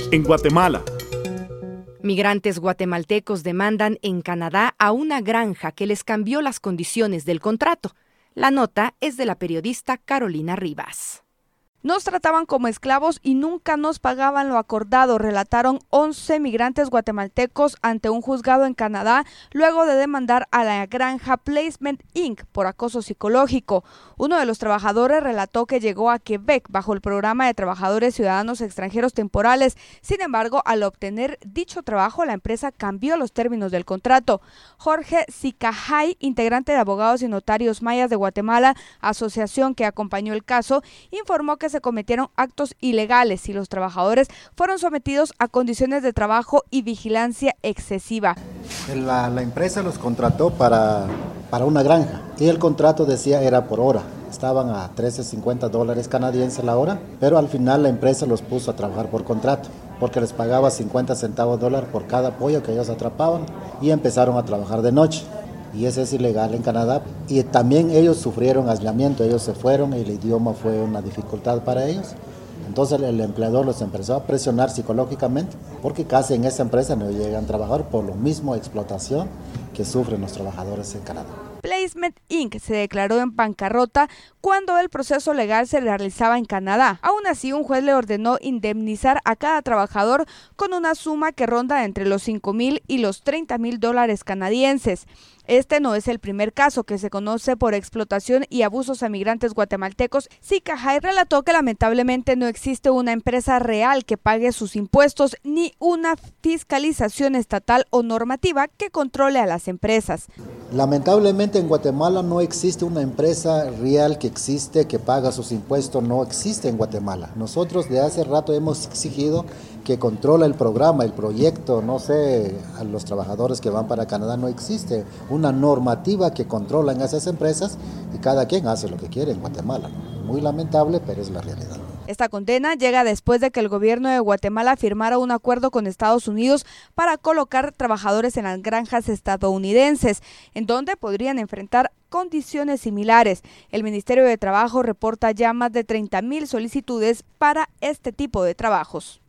en Guatemala. Migrantes guatemaltecos demandan en Canadá a una granja que les cambió las condiciones del contrato. La nota es de la periodista Carolina Rivas. Nos trataban como esclavos y nunca nos pagaban lo acordado, relataron 11 migrantes guatemaltecos ante un juzgado en Canadá luego de demandar a la granja Placement Inc. por acoso psicológico. Uno de los trabajadores relató que llegó a Quebec bajo el programa de trabajadores ciudadanos extranjeros temporales. Sin embargo, al obtener dicho trabajo, la empresa cambió los términos del contrato. Jorge Sicajay, integrante de Abogados y Notarios Mayas de Guatemala, asociación que acompañó el caso, informó que se cometieron actos ilegales y los trabajadores fueron sometidos a condiciones de trabajo y vigilancia excesiva. La empresa los contrató para una granja y el contrato decía era por hora. Estaban a $13.50 canadienses la hora, pero al final la empresa los puso a trabajar por contrato porque les pagaba 50 centavos dólar por cada pollo que ellos atrapaban y empezaron a trabajar de noche. Y eso es ilegal en Canadá. Y también ellos sufrieron aislamiento, ellos se fueron y el idioma fue una dificultad para ellos. Entonces el empleador los empezó a presionar psicológicamente porque casi en esa empresa no llegan a trabajar por lo mismo explotación que sufren los trabajadores en Canadá. Placement Inc. se declaró en bancarrota cuando el proceso legal se realizaba en Canadá. Aún así, un juez le ordenó indemnizar a cada trabajador con una suma que ronda entre los $5,000 y los $30,000 canadienses. Este no es el primer caso que se conoce por explotación y abusos a migrantes guatemaltecos. Sicajay relató que lamentablemente no existe una empresa real que pague sus impuestos ni una fiscalización estatal o normativa que controle a las empresas. Lamentablemente en Guatemala no existe una empresa real que paga sus impuestos, no existe en Guatemala. Nosotros de hace rato hemos exigido que controla el programa, el proyecto, no sé, a los trabajadores que van para Canadá no existe una normativa que controla en esas empresas y cada quien hace lo que quiere en Guatemala. Muy lamentable, pero es la realidad. Esta condena llega después de que el gobierno de Guatemala firmara un acuerdo con Estados Unidos para colocar trabajadores en las granjas estadounidenses, en donde podrían enfrentar condiciones similares. El Ministerio de Trabajo reporta ya más de 30,000 solicitudes para este tipo de trabajos.